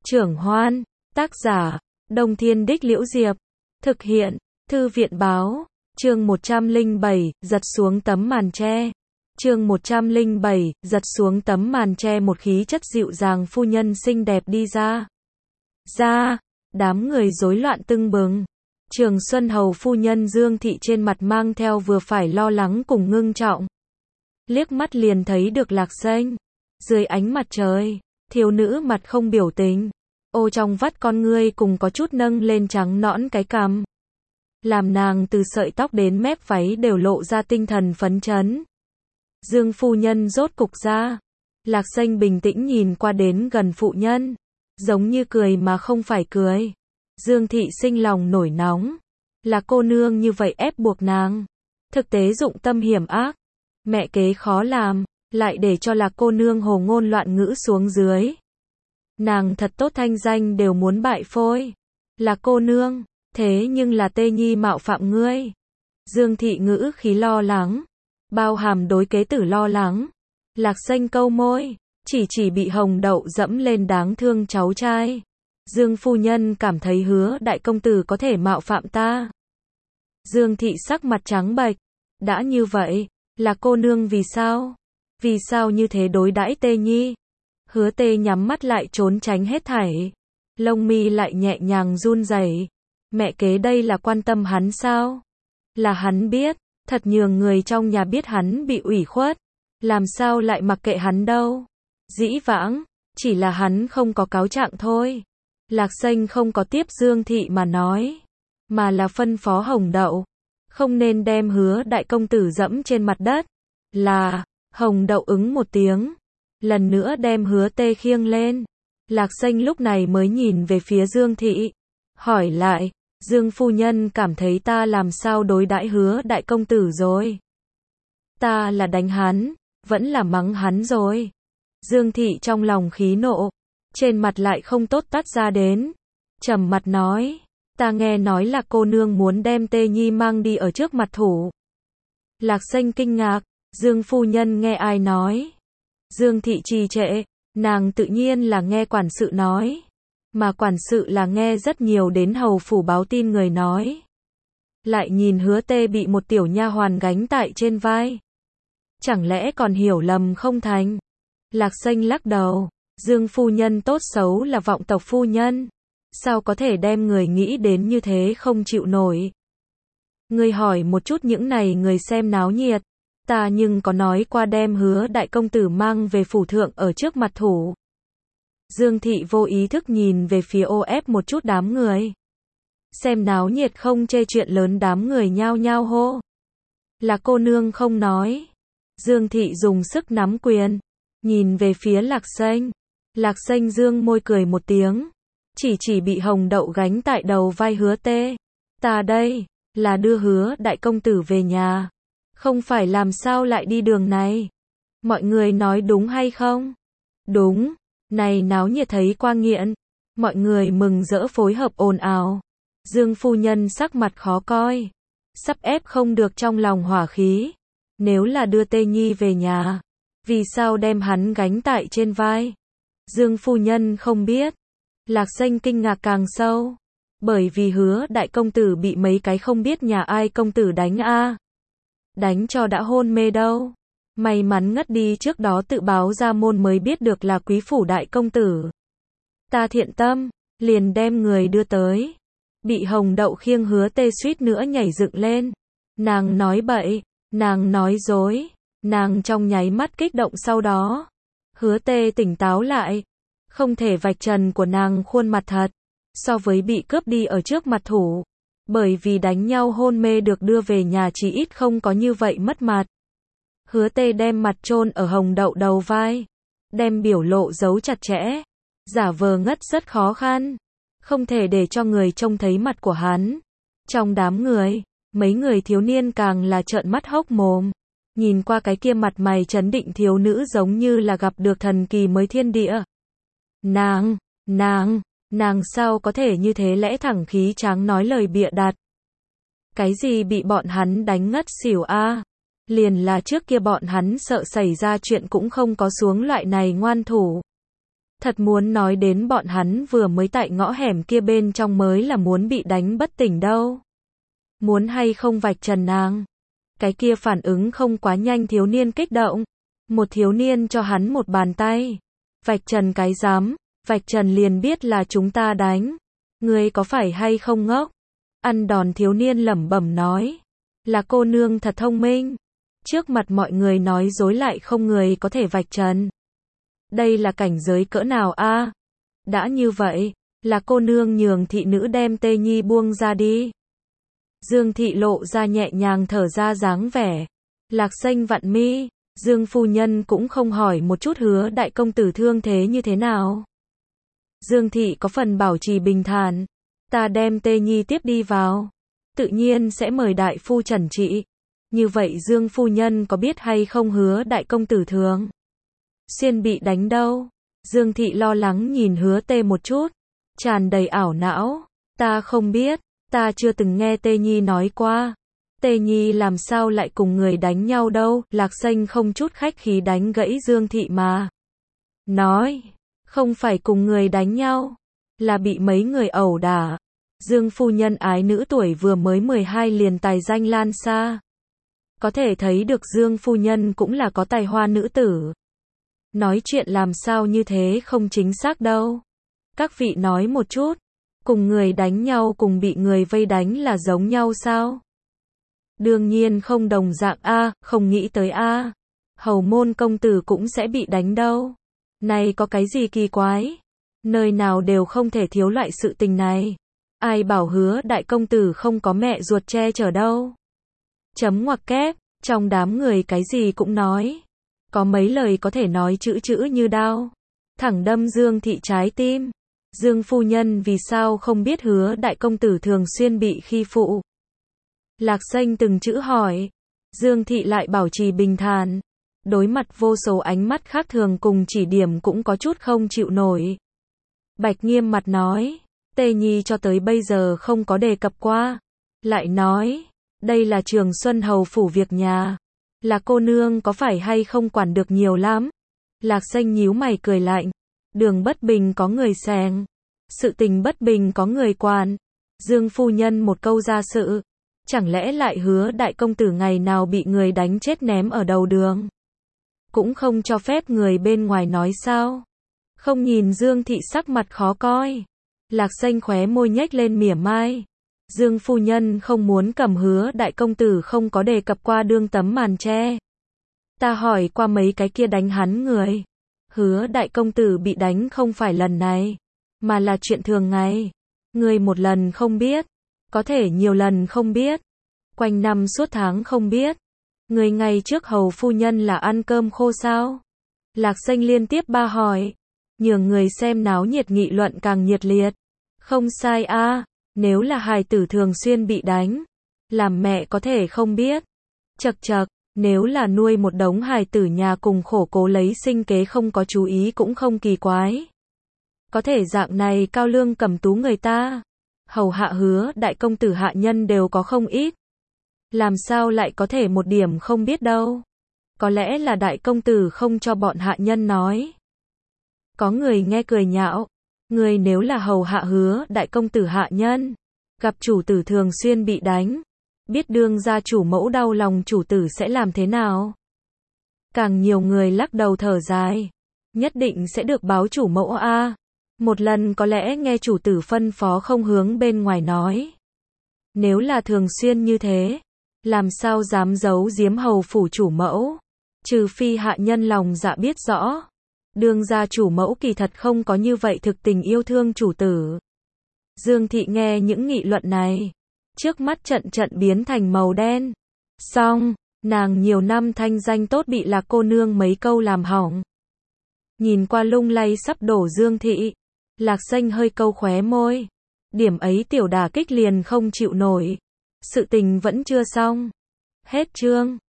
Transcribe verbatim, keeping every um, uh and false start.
Trưởng Hoan, tác giả, Đông Thiên Đích Liễu Diệp, thực hiện, Thư viện báo, chương một trăm lẻ bảy, giật xuống tấm màn tre. Chương một trăm lẻ bảy, giật xuống tấm màn tre, một khí chất dịu dàng phu nhân xinh đẹp đi ra. Ra, đám người rối loạn tưng bừng. Trường Xuân Hầu phu nhân Dương Thị trên mặt mang theo vừa phải lo lắng cùng ngưng trọng. Liếc mắt liền thấy được Lạc Xanh. Dưới ánh mặt trời, thiếu nữ mặt không biểu tình. Ô trong vắt con ngươi cùng có chút nâng lên trắng nõn cái cằm. Làm nàng từ sợi tóc đến mép váy đều lộ ra tinh thần phấn chấn. Dương phu nhân rốt cục ra. Lạc Xanh bình tĩnh nhìn qua đến gần phụ nhân. Giống như cười mà không phải cười. Dương Thị sinh lòng nổi nóng. Là cô nương như vậy ép buộc nàng. Thực tế dụng tâm hiểm ác. Mẹ kế khó làm. Lại để cho Lạc cô nương hồ ngôn loạn ngữ xuống dưới. Nàng thật tốt thanh danh đều muốn bại phôi. Là cô nương. Thế nhưng là Tê Nhi mạo phạm ngươi. Dương Thị ngữ khí lo lắng. Bao hàm đối kế tử lo lắng. Lạc Xanh câu môi. Chỉ chỉ bị hồng đậu dẫm lên đáng thương cháu trai. Dương phu nhân cảm thấy Hứa đại công tử có thể mạo phạm ta. Dương Thị sắc mặt trắng bệch. Đã như vậy, là cô nương vì sao? Vì sao như thế đối đãi Tê Nhi? Hứa Tê nhắm mắt lại trốn tránh hết thảy. Lông mi lại nhẹ nhàng run rẩy. Mẹ kế đây là quan tâm hắn sao? Là hắn biết, thật nhường người trong nhà biết hắn bị ủy khuất. Làm sao lại mặc kệ hắn đâu? Dĩ vãng, chỉ là hắn không có cáo trạng thôi. Lạc Xanh không có tiếp Dương Thị mà nói. Mà là phân phó Hồng Đậu. Không nên đem Hứa đại công tử dẫm trên mặt đất. Là, Hồng Đậu ứng một tiếng. Lần nữa đem Hứa Tê khiêng lên. Lạc Xanh lúc này mới nhìn về phía Dương Thị. Hỏi lại, Dương phu nhân cảm thấy ta làm sao đối đãi Hứa đại công tử rồi? Ta là đánh hắn, vẫn là mắng hắn rồi. Dương Thị trong lòng khí nộ, trên mặt lại không tốt tắt ra đến. Trầm mặt nói, ta nghe nói là cô nương muốn đem Tê Nhi mang đi ở trước mặt thủ. Lạc Xanh kinh ngạc, Dương phu nhân nghe ai nói? Dương Thị trì trệ, nàng tự nhiên là nghe quản sự nói. Mà quản sự là nghe rất nhiều đến hầu phủ báo tin người nói. Lại nhìn Hứa Tê bị một tiểu nha hoàn gánh tại trên vai. Chẳng lẽ còn hiểu lầm không thành? Lạc Xanh lắc đầu, Dương phu nhân tốt xấu là vọng tộc phu nhân. Sao có thể đem người nghĩ đến như thế không chịu nổi? Người hỏi một chút những này người xem náo nhiệt. Ta nhưng có nói qua đem Hứa đại công tử mang về phủ thượng ở trước mặt thủ. Dương Thị vô ý thức nhìn về phía ô ép một chút đám người. Xem náo nhiệt không chê chuyện lớn, đám người nhao nhao hô. Là cô nương không nói. Dương Thị dùng sức nắm quyền. Nhìn về phía Lạc Xanh. Lạc Xanh dương môi cười một tiếng. Chỉ chỉ bị Hồng Đậu gánh tại đầu vai Hứa Tê. Ta đây, là đưa Hứa đại công tử về nhà. Không phải làm sao lại đi đường này. Mọi người nói đúng hay không? Đúng. Này náo nhiệt thấy qua nghiện. Mọi người mừng rỡ phối hợp ồn ào. Dương phu nhân sắc mặt khó coi. Sắp ép không được trong lòng hỏa khí. Nếu là đưa Tê Nhi về nhà, vì sao đem hắn gánh tại trên vai? Dương phu nhân không biết. Lạc Xanh kinh ngạc càng sâu. Bởi vì Hứa đại công tử bị mấy cái không biết nhà ai công tử đánh a à. Đánh cho đã hôn mê đâu. May mắn ngất đi trước đó tự báo ra môn mới biết được là quý phủ đại công tử. Ta thiện tâm, liền đem người đưa tới. Bị Hồng Đậu khiêng Hứa Tê suýt nữa nhảy dựng lên. Nàng nói bậy, nàng nói dối, nàng trong nháy mắt kích động sau đó. Hứa Tê tỉnh táo lại. Không thể vạch trần của nàng khuôn mặt thật. So với bị cướp đi ở trước mặt thủ. Bởi vì đánh nhau hôn mê được đưa về nhà chỉ ít không có như vậy mất mặt. Hứa Tê đem mặt chôn ở Hồng Đậu đầu vai. Đem biểu lộ giấu chặt chẽ. Giả vờ ngất rất khó khăn. Không thể để cho người trông thấy mặt của hắn. Trong đám người, mấy người thiếu niên càng là trợn mắt hốc mồm. Nhìn qua cái kia mặt mày trấn định thiếu nữ giống như là gặp được thần kỳ mới thiên địa. Nàng, nàng, nàng sao có thể như thế, lẽ thẳng khí tráng nói lời bịa đặt. Cái gì bị bọn hắn đánh ngất xỉu a à? Liền là trước kia bọn hắn sợ xảy ra chuyện cũng không có xuống loại này ngoan thủ. Thật muốn nói đến bọn hắn vừa mới tại ngõ hẻm kia bên trong mới là muốn bị đánh bất tỉnh đâu. Muốn hay không vạch trần nàng. Cái kia phản ứng không quá nhanh thiếu niên kích động. Một thiếu niên cho hắn một bàn tay. Vạch trần cái dám, vạch trần liền biết là chúng ta đánh. Ngươi có phải hay không ngốc? Ăn đòn thiếu niên lẩm bẩm nói. Là cô nương thật thông minh. Trước mặt mọi người nói dối lại không người có thể vạch trần. Đây là cảnh giới cỡ nào a? Đã như vậy, là cô nương nhường thị nữ đem Tê Nhi buông ra đi. Dương thị lộ ra nhẹ nhàng thở ra dáng vẻ. Lạc Xanh vặn mi, Dương phu nhân cũng không hỏi một chút Hứa đại công tử thương thế như thế nào. Dương thị có phần bảo trì bình thản. Ta đem Tê Nhi tiếp đi vào. Tự nhiên sẽ mời đại phu trần trị. Như vậy Dương phu nhân có biết hay không Hứa đại công tử thường xuyên bị đánh đâu? Dương thị lo lắng nhìn Hứa Tê một chút. Tràn đầy ảo não. Ta không biết. Ta chưa từng nghe Tê Nhi nói qua. Tê Nhi làm sao lại cùng người đánh nhau đâu? Lạc Xanh không chút khách khí đánh gãy Dương thị mà. Nói. Không phải cùng người đánh nhau. Là bị mấy người ẩu đả. Dương phu nhân ái nữ tuổi vừa mới mười hai liền tài danh lan xa. Có thể thấy được Dương phu nhân cũng là có tài hoa nữ tử. Nói chuyện làm sao như thế không chính xác đâu. Các vị nói một chút. Cùng người đánh nhau cùng bị người vây đánh là giống nhau sao? Đương nhiên không đồng dạng a, không nghĩ tới a. Hầu môn công tử cũng sẽ bị đánh đâu. Này có cái gì kỳ quái? Nơi nào đều không thể thiếu loại sự tình này. Ai bảo Hứa đại công tử không có mẹ ruột che chở đâu. Chấm ngoặc kép, trong đám người cái gì cũng nói. Có mấy lời có thể nói chữ chữ như đao. Thẳng đâm Dương thị trái tim. Dương phu nhân vì sao không biết Hứa đại công tử thường xuyên bị khi phụ? Lạc Xanh từng chữ hỏi. Dương thị lại bảo trì bình thản. Đối mặt vô số ánh mắt khác thường cùng chỉ điểm cũng có chút không chịu nổi. Bạch nghiêm mặt nói. Tê Nhi cho tới bây giờ không có đề cập qua. Lại nói. Đây là Trường Xuân hầu phủ việc nhà. Là cô nương có phải hay không quản được nhiều lắm? Lạc Xanh nhíu mày cười lạnh. Đường bất bình có người xèng. Sự tình bất bình có người quản. Dương phu nhân một câu ra sự. Chẳng lẽ lại Hứa đại công tử ngày nào bị người đánh chết ném ở đầu đường? Cũng không cho phép người bên ngoài nói sao? Không nhìn Dương thị sắc mặt khó coi. Lạc Xanh khóe môi nhếch lên mỉa mai. Dương phu nhân không muốn cầm Hứa đại công tử không có đề cập qua đương tấm màn che. Ta hỏi qua mấy cái kia đánh hắn người. Hứa đại công tử bị đánh không phải lần này, mà là chuyện thường ngày. Người một lần không biết, có thể nhiều lần không biết, quanh năm suốt tháng không biết. Người ngày trước hầu phu nhân là ăn cơm khô sao? Lạc Xanh liên tiếp ba hỏi, nhường người xem náo nhiệt nghị luận càng nhiệt liệt. Không sai a, nếu là hài tử thường xuyên bị đánh, làm mẹ có thể không biết. Chậc chậc, nếu là nuôi một đống hài tử nhà cùng khổ cố lấy sinh kế không có chú ý cũng không kỳ quái. Có thể dạng này cao lương cầm tú người ta, hầu hạ Hứa đại công tử hạ nhân đều có không ít. Làm sao lại có thể một điểm không biết đâu? Có lẽ là đại công tử không cho bọn hạ nhân nói. Có người nghe cười nhạo. Người nếu là hầu hạ Hứa đại công tử hạ nhân, gặp chủ tử thường xuyên bị đánh, biết đương gia chủ mẫu đau lòng chủ tử sẽ làm thế nào? Càng nhiều người lắc đầu thở dài. Nhất định sẽ được báo chủ mẫu a. Một lần có lẽ nghe chủ tử phân phó không hướng bên ngoài nói. Nếu là thường xuyên như thế, làm sao dám giấu giếm hầu phủ chủ mẫu? Trừ phi hạ nhân lòng dạ biết rõ. Đương gia chủ mẫu kỳ thật không có như vậy thực tình yêu thương chủ tử. Dương thị nghe những nghị luận này, trước mắt trận trận biến thành màu đen. Xong, nàng nhiều năm thanh danh tốt bị Lạc cô nương mấy câu làm hỏng. Nhìn qua lung lay sắp đổ Dương thị, Lạc Xanh hơi câu khóe môi. Điểm ấy tiểu đả kích liền không chịu nổi. Sự tình vẫn chưa xong. Hết chương.